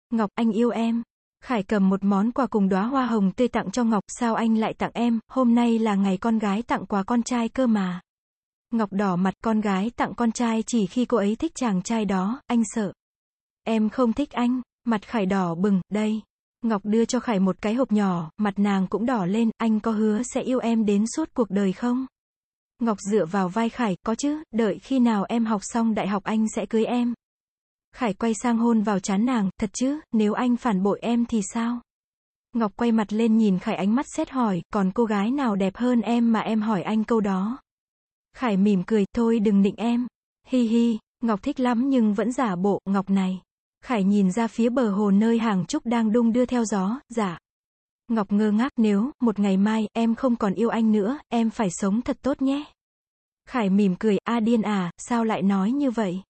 Ngọc, anh yêu em. Khải cầm một món quà cùng đóa hoa hồng tươi tặng cho Ngọc, sao anh lại tặng em, hôm nay là ngày con gái tặng quà con trai cơ mà. Ngọc đỏ mặt, con gái tặng con trai chỉ khi cô ấy thích chàng trai đó, anh sợ. Em không thích anh, mặt Khải đỏ bừng, đây. Ngọc đưa cho Khải một cái hộp nhỏ, mặt nàng cũng đỏ lên, anh có hứa sẽ yêu em đến suốt cuộc đời không? Ngọc dựa vào vai Khải, có chứ, đợi khi nào em học xong đại học anh sẽ cưới em. Khải quay sang hôn vào trán nàng, thật chứ, nếu anh phản bội em thì sao? Ngọc quay mặt lên nhìn Khải, ánh mắt sét hỏi, còn cô gái nào đẹp hơn em mà em hỏi anh câu đó? Khải mỉm cười, thôi đừng nịnh em. Hi hi, Ngọc thích lắm nhưng vẫn giả bộ, Ngọc này. Khải nhìn ra phía bờ hồ nơi hàng trúc đang đung đưa theo gió, dạ. Ngọc ngơ ngác, nếu, một ngày mai, em không còn yêu anh nữa, em phải sống thật tốt nhé. Khải mỉm cười, điên à, sao lại nói như vậy?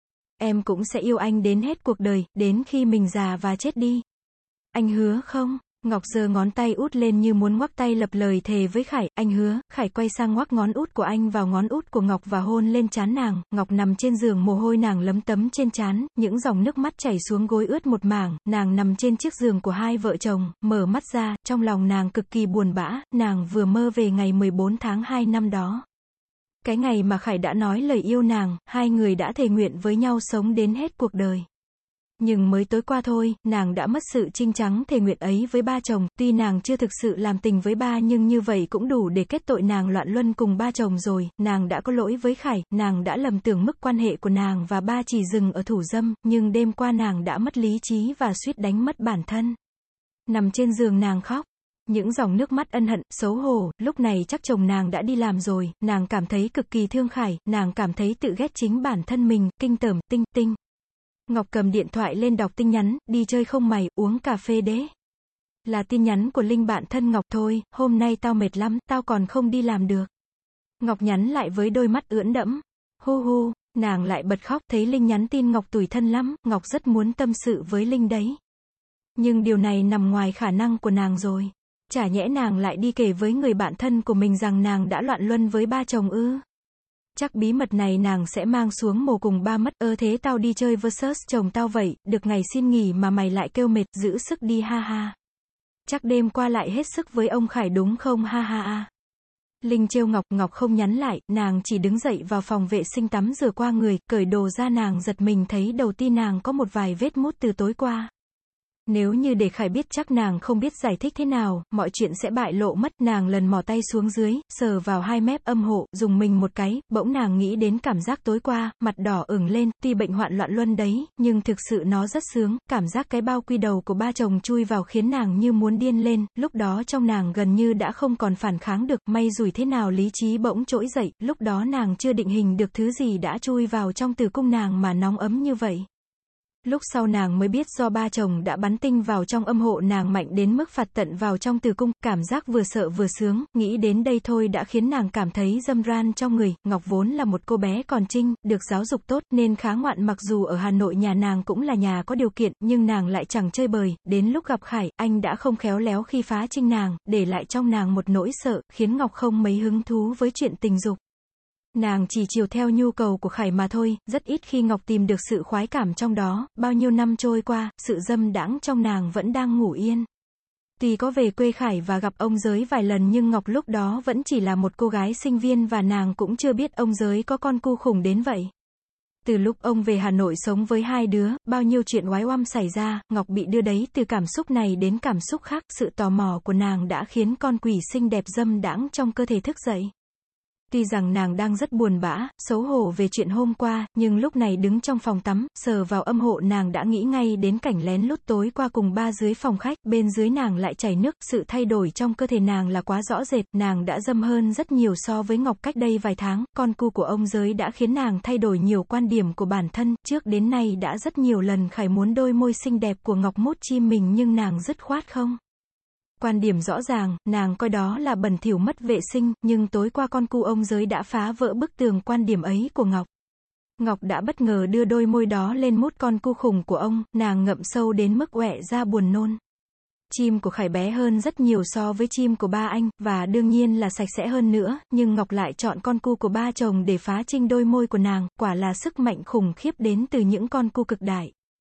Em cũng sẽ yêu anh đến hết cuộc đời, đến khi mình già và chết đi. Anh hứa không? Ngọc giơ ngón tay út lên như muốn ngoắc tay lập lời thề với Khải, anh hứa. Khải quay sang ngoắc ngón út của anh vào ngón út của Ngọc và hôn lên trán nàng. Ngọc nằm trên giường, mồ hôi nàng lấm tấm trên trán, những dòng nước mắt chảy xuống gối ướt một mảng. Nàng nằm trên chiếc giường của hai vợ chồng, mở mắt ra, trong lòng nàng cực kỳ buồn bã, nàng vừa mơ về ngày 14 tháng 2 năm đó. Cái ngày mà Khải đã nói lời yêu nàng, hai người đã thề nguyện với nhau sống đến hết cuộc đời. Nhưng mới tối qua thôi, nàng đã mất sự chinh trắng thề nguyện ấy với ba chồng, tuy nàng chưa thực sự làm tình với ba nhưng như vậy cũng đủ để kết tội nàng loạn luân cùng ba chồng rồi, nàng đã có lỗi với Khải, nàng đã lầm tưởng mức quan hệ của nàng và ba chỉ dừng ở thủ dâm, nhưng đêm qua nàng đã mất lý trí và suýt đánh mất bản thân. Nằm trên giường nàng khóc. Những dòng nước mắt ân hận, xấu hổ, lúc này chắc chồng nàng đã đi làm rồi, nàng cảm thấy cực kỳ thương Khải, nàng cảm thấy tự ghét chính bản thân mình, kinh tởm, tinh tinh. Ngọc cầm điện thoại lên đọc tin nhắn, đi chơi không mày, uống cà phê đế. Là tin nhắn của Linh bạn thân Ngọc, thôi, hôm nay tao mệt lắm, tao còn không đi làm được. Ngọc nhắn lại với đôi mắt ưỡn đẫm. Hu hu, nàng lại bật khóc, thấy Linh nhắn tin Ngọc tủi thân lắm, Ngọc rất muốn tâm sự với Linh đấy. Nhưng điều này nằm ngoài khả năng của nàng rồi. Chả nhẽ nàng lại đi kể với người bạn thân của mình rằng nàng đã loạn luân với ba chồng ư? Chắc bí mật này nàng sẽ mang xuống mồ cùng ba mất. Thế tao đi chơi versus chồng tao vậy, được ngày xin nghỉ mà mày lại kêu mệt, giữ sức đi ha ha. Chắc đêm qua lại hết sức với ông Khải đúng không ha ha ha. Linh trêu Ngọc, Ngọc không nhắn lại, nàng chỉ đứng dậy vào phòng vệ sinh tắm rửa qua người, cởi đồ ra nàng giật mình thấy đầu ti nàng có một vài vết mút từ tối qua. Nếu như để Khải biết chắc nàng không biết giải thích thế nào, mọi chuyện sẽ bại lộ mất, nàng lần mò tay xuống dưới, sờ vào hai mép âm hộ, dùng mình một cái, bỗng nàng nghĩ đến cảm giác tối qua, mặt đỏ ửng lên, tuy bệnh hoạn loạn luân đấy, nhưng thực sự nó rất sướng, cảm giác cái bao quy đầu của ba chồng chui vào khiến nàng như muốn điên lên, lúc đó trong nàng gần như đã không còn phản kháng được, may rủi thế nào lý trí bỗng trỗi dậy, lúc đó nàng chưa định hình được thứ gì đã chui vào trong tử cung nàng mà nóng ấm như vậy. Lúc sau nàng mới biết do ba chồng đã bắn tinh vào trong âm hộ nàng mạnh đến mức phạt tận vào trong tử cung, cảm giác vừa sợ vừa sướng, nghĩ đến đây thôi đã khiến nàng cảm thấy râm ran trong người. Ngọc vốn là một cô bé còn trinh, được giáo dục tốt nên khá ngoạn, mặc dù ở Hà Nội nhà nàng cũng là nhà có điều kiện, nhưng nàng lại chẳng chơi bời, đến lúc gặp Khải, anh đã không khéo léo khi phá trinh nàng, để lại trong nàng một nỗi sợ, khiến Ngọc không mấy hứng thú với chuyện tình dục. Nàng chỉ chiều theo nhu cầu của Khải mà thôi, rất ít khi Ngọc tìm được sự khoái cảm trong đó, bao nhiêu năm trôi qua, sự dâm đãng trong nàng vẫn đang ngủ yên. Tuy có về quê Khải và gặp ông Giới vài lần nhưng Ngọc lúc đó vẫn chỉ là một cô gái sinh viên và nàng cũng chưa biết ông Giới có con cu khủng đến vậy. Từ lúc ông về Hà Nội sống với hai đứa, bao nhiêu chuyện oái oăm xảy ra, Ngọc bị đưa đấy từ cảm xúc này đến cảm xúc khác, sự tò mò của nàng đã khiến con quỷ xinh đẹp dâm đãng trong cơ thể thức dậy. Tuy rằng nàng đang rất buồn bã, xấu hổ về chuyện hôm qua, nhưng lúc này đứng trong phòng tắm, sờ vào âm hộ nàng đã nghĩ ngay đến cảnh lén lút tối qua cùng ba dưới phòng khách, bên dưới nàng lại chảy nước, sự thay đổi trong cơ thể nàng là quá rõ rệt, nàng đã dâm hơn rất nhiều so với Ngọc cách đây vài tháng, con cu của ông Giới đã khiến nàng thay đổi nhiều quan điểm của bản thân, trước đến nay đã rất nhiều lần Khải muốn đôi môi xinh đẹp của Ngọc mút chim mình nhưng nàng dứt khoát không. Quan điểm rõ ràng, nàng coi đó là bẩn thỉu mất vệ sinh, nhưng tối qua con cu ông Giới đã phá vỡ bức tường quan điểm ấy của Ngọc. Ngọc đã bất ngờ đưa đôi môi đó lên mút con cu khủng của ông, nàng ngậm sâu đến mức ọe ra buồn nôn. Chim của Khải bé hơn rất nhiều so với chim của ba anh, và đương nhiên là sạch sẽ hơn nữa, nhưng Ngọc lại chọn con cu của ba chồng để phá trinh đôi môi của nàng, quả là sức mạnh khủng khiếp đến từ những con cu cực đại.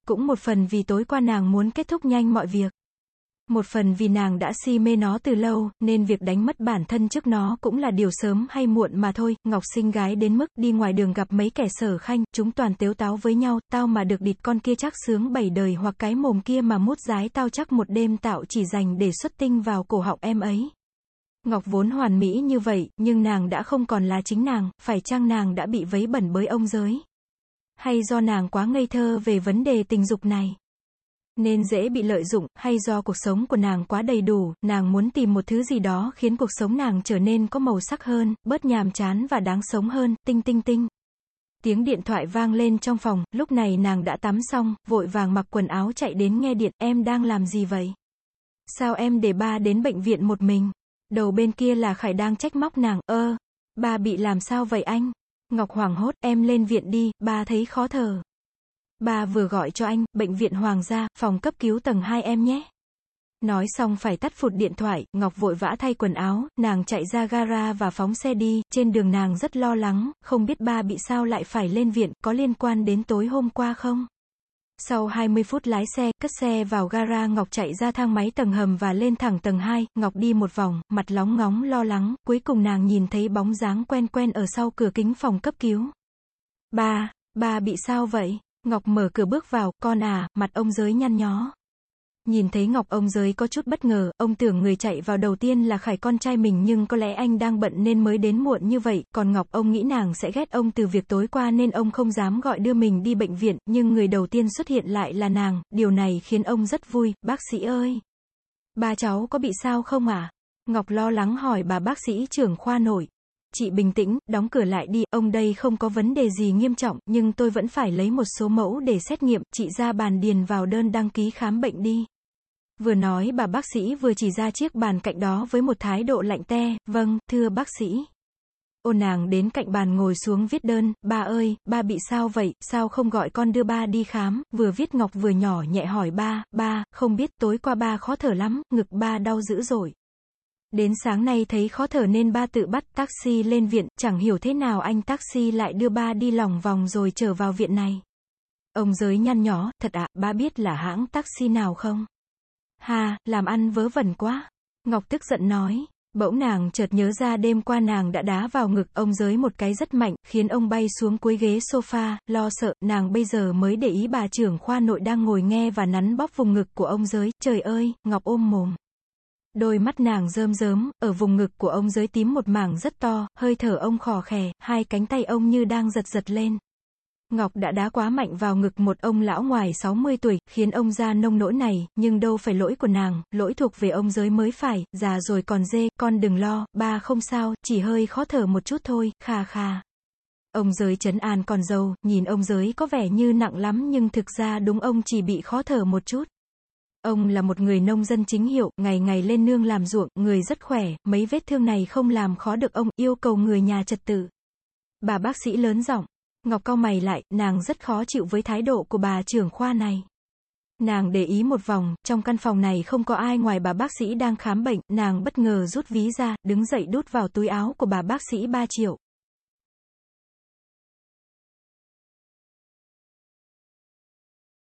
cũng một phần vì tối qua nàng muốn kết thúc nhanh mọi việc. Một phần vì nàng đã si mê nó từ lâu, nên việc đánh mất bản thân trước nó cũng là điều sớm hay muộn mà thôi. Ngọc xinh gái đến mức đi ngoài đường gặp mấy kẻ sở khanh, chúng toàn tếu táo với nhau, tao mà được địt con kia chắc sướng 7 đời, hoặc cái mồm kia mà mút dái tao chắc một đêm tạo chỉ dành để xuất tinh vào cổ họng em ấy. Ngọc vốn hoàn mỹ như vậy, nhưng nàng đã không còn là chính nàng, phải chăng nàng đã bị vấy bẩn bởi ông giới? Hay do nàng quá ngây thơ về vấn đề tình dục này, nên dễ bị lợi dụng, hay do cuộc sống của nàng quá đầy đủ, nàng muốn tìm một thứ gì đó khiến cuộc sống nàng trở nên có màu sắc hơn, bớt nhàm chán và đáng sống hơn, tinh tinh tinh. Tiếng điện thoại vang lên trong phòng, lúc này nàng đã tắm xong, vội vàng mặc quần áo chạy đến nghe điện, em đang làm gì vậy? Sao em để ba đến bệnh viện một mình? Đầu bên kia là Khải đang trách móc nàng, ba bị làm sao vậy anh? Ngọc hoảng hốt, em lên viện đi, ba thấy khó thở. Ba vừa gọi cho anh, bệnh viện Hoàng gia, phòng cấp cứu tầng 2 em nhé. Nói xong phải tắt phụt điện thoại, Ngọc vội vã thay quần áo, nàng chạy ra gara và phóng xe đi, trên đường nàng rất lo lắng, không biết ba bị sao lại phải lên viện, có liên quan đến tối hôm qua không? Sau 20 phút lái xe, cất xe vào gara, Ngọc chạy ra thang máy tầng hầm và lên thẳng tầng 2, Ngọc đi một vòng, mặt lóng ngóng lo lắng, cuối cùng nàng nhìn thấy bóng dáng quen quen ở sau cửa kính phòng cấp cứu. Ba bị sao vậy? Ngọc mở cửa bước vào, con à, mặt ông Giới nhăn nhó. Nhìn thấy Ngọc, ông Giới có chút bất ngờ, ông tưởng người chạy vào đầu tiên là Khải con trai mình, nhưng có lẽ anh đang bận nên mới đến muộn như vậy, còn Ngọc, ông nghĩ nàng sẽ ghét ông từ việc tối qua nên ông không dám gọi đưa mình đi bệnh viện, nhưng người đầu tiên xuất hiện lại là nàng, điều này khiến ông rất vui. Bác sĩ ơi! Ba cháu có bị sao không à? Ngọc lo lắng hỏi bà bác sĩ trưởng khoa nội. Chị bình tĩnh, đóng cửa lại đi, ông đây không có vấn đề gì nghiêm trọng, nhưng tôi vẫn phải lấy một số mẫu để xét nghiệm, chị ra bàn điền vào đơn đăng ký khám bệnh đi. Vừa nói bà bác sĩ vừa chỉ ra chiếc bàn cạnh đó với một thái độ lạnh te, vâng, thưa bác sĩ. Ôn nàng đến cạnh bàn ngồi xuống viết đơn, ba ơi, ba bị sao vậy, sao không gọi con đưa ba đi khám, vừa viết Ngọc vừa nhỏ nhẹ hỏi ba, không biết, tối qua ba khó thở lắm, ngực ba đau dữ dội. Đến sáng nay thấy khó thở nên ba tự bắt taxi lên viện, chẳng hiểu thế nào anh taxi lại đưa ba đi lòng vòng rồi trở vào viện này. Ông Giới nhăn nhó, thật ạ, ba biết là hãng taxi nào không? Ha, làm ăn vớ vẩn quá. Ngọc tức giận nói. Bỗng nàng chợt nhớ ra đêm qua nàng đã đá vào ngực ông Giới một cái rất mạnh, khiến ông bay xuống cuối ghế sofa, lo sợ, nàng bây giờ mới để ý bà trưởng khoa nội đang ngồi nghe và nắn bóp vùng ngực của ông Giới. Trời ơi, Ngọc ôm mồm. Đôi mắt nàng rơm rớm, ở vùng ngực của ông Giới tím một mảng rất to, hơi thở ông khò khè, hai cánh tay ông như đang giật giật lên. Ngọc đã đá quá mạnh vào ngực một ông lão ngoài 60 tuổi, khiến ông ra nông nỗi này, nhưng đâu phải lỗi của nàng, lỗi thuộc về ông Giới mới phải, già rồi còn dê, con đừng lo, ba không sao, chỉ hơi khó thở một chút thôi, khà khà. Ông Giới trấn an con dâu, nhìn ông Giới có vẻ như nặng lắm nhưng thực ra đúng ông chỉ bị khó thở một chút. Ông là một người nông dân chính hiệu, ngày ngày lên nương làm ruộng, người rất khỏe, mấy vết thương này không làm khó được ông, yêu cầu người nhà trật tự. Bà bác sĩ lớn giọng. Ngọc cau mày lại, nàng rất khó chịu với thái độ của bà trưởng khoa này. Nàng để ý một vòng, trong căn phòng này không có ai ngoài bà bác sĩ đang khám bệnh, nàng bất ngờ rút ví ra, đứng dậy đút vào túi áo của bà bác sĩ 3 triệu.